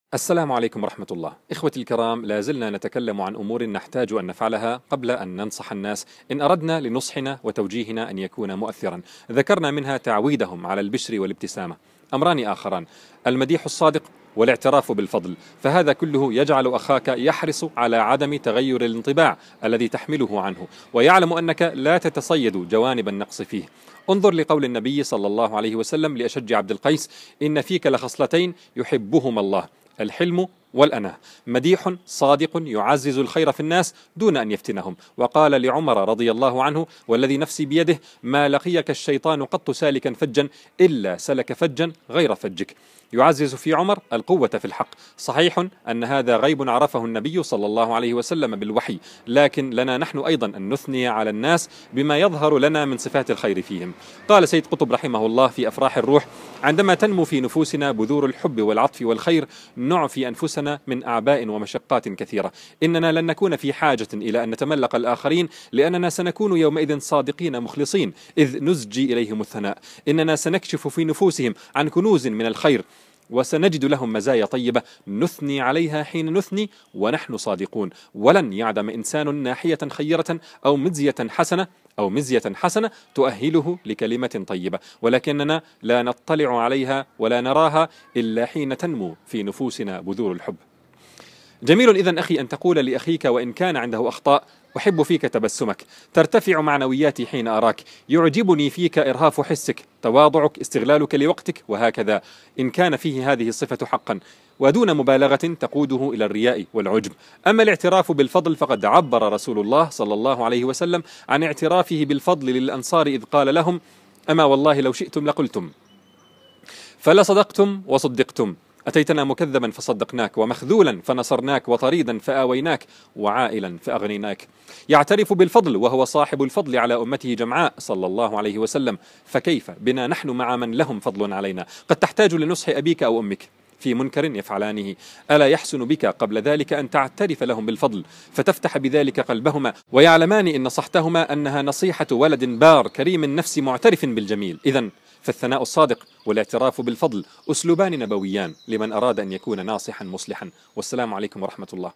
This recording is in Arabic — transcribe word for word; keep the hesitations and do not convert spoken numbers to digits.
السلام عليكم ورحمة الله. إخوتي الكرام، لا زلنا نتكلم عن أمور نحتاج أن نفعلها قبل أن ننصح الناس إن أردنا لنصحنا وتوجيهنا أن يكون مؤثرا. ذكرنا منها تعويدهم على البشر والابتسامة. أمران آخران: المديح الصادق والاعتراف بالفضل. فهذا كله يجعل أخاك يحرص على عدم تغير الانطباع الذي تحمله عنه، ويعلم أنك لا تتصيد جوانب النقص فيه. انظر لقول النبي صلى الله عليه وسلم لأشج عبد القيس: إن فيك لخصلتين يحبهما الله، الحلم والأناة. مديح صادق يعزز الخير في الناس دون أن يفتنهم. وقال لعمر رضي الله عنه: والذي نفسي بيده ما لقيك الشيطان قط سالكا فجا إلا سلك فجا غير فجك. يعزز في عمر القوة في الحق. صحيح أن هذا غيب عرفه النبي صلى الله عليه وسلم بالوحي، لكن لنا نحن أيضا أن نثني على الناس بما يظهر لنا من صفات الخير فيهم. قال سيد قطب رحمه الله في أفراح الروح: عندما تنمو في نفوسنا بذور الحب والعطف والخير نعفي أنفسنا من أعباء ومشقات كثيرة. إننا لن نكون في حاجة إلى أن نتملق الآخرين، لأننا سنكون يومئذ صادقين مخلصين إذ نزجي إليهم الثناء. إننا سنكشف في نفوسهم عن كنوز من الخير، وسنجد لهم مزايا طيبة نثني عليها حين نثني ونحن صادقون. ولن يعدم إنسان ناحية خيرة أو مزية حسنة أو مزية حسنة تؤهله لكلمة طيبة، ولكننا لا نطلع عليها ولا نراها إلا حين تنمو في نفوسنا بذور الحب. جميل إذن أخي أن تقول لأخيك وإن كان عنده أخطاء: أحب فيك تبسمك، ترتفع معنوياتي حين أراك، يعجبني فيك إرهاف حسك، تواضعك، استغلالك لوقتك، وهكذا إن كان فيه هذه الصفة حقا، ودون مبالغة تقوده إلى الرياء والعجب. أما الاعتراف بالفضل فقد عبر رسول الله صلى الله عليه وسلم عن اعترافه بالفضل للأنصار إذ قال لهم: أما والله لو شئتم لقلتم، فلصدقتم وصدقتم، أتيتنا مكذبا فصدقناك، ومخذولا فنصرناك، وطريدا فآويناك، وعائلا فأغنيناك. يعترف بالفضل وهو صاحب الفضل على أمته جمعاء صلى الله عليه وسلم، فكيف بنا نحن مع من لهم فضل علينا؟ قد تحتاج لنصح أبيك أو أمك في منكر يفعلانه، ألا يحسن بك قبل ذلك أن تعترف لهم بالفضل فتفتح بذلك قلبهما، ويعلمان إن نصحتهما أنها نصيحة ولد بار كريم النفس معترف بالجميل. إذن فالثناء الصادق والاعتراف بالفضل أسلوبان نبويان لمن أراد أن يكون ناصحا مصلحا. والسلام عليكم ورحمة الله.